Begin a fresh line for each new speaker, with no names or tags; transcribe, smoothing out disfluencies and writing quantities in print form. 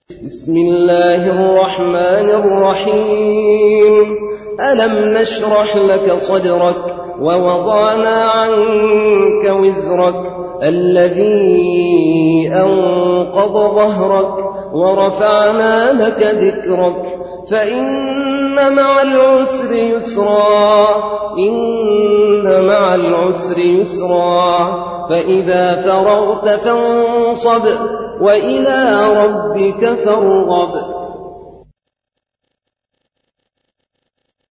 بسم الله الرحمن الرحيم. ألم نشرح لك صدرك ووضعنا عنك وزرك الذي أنقض ظهرك ورفعنا لك ذكرك فإن مع العسر يسرا إن مع العسر يسرا فإذا فرغت فانصب وإلى ربك فارغب.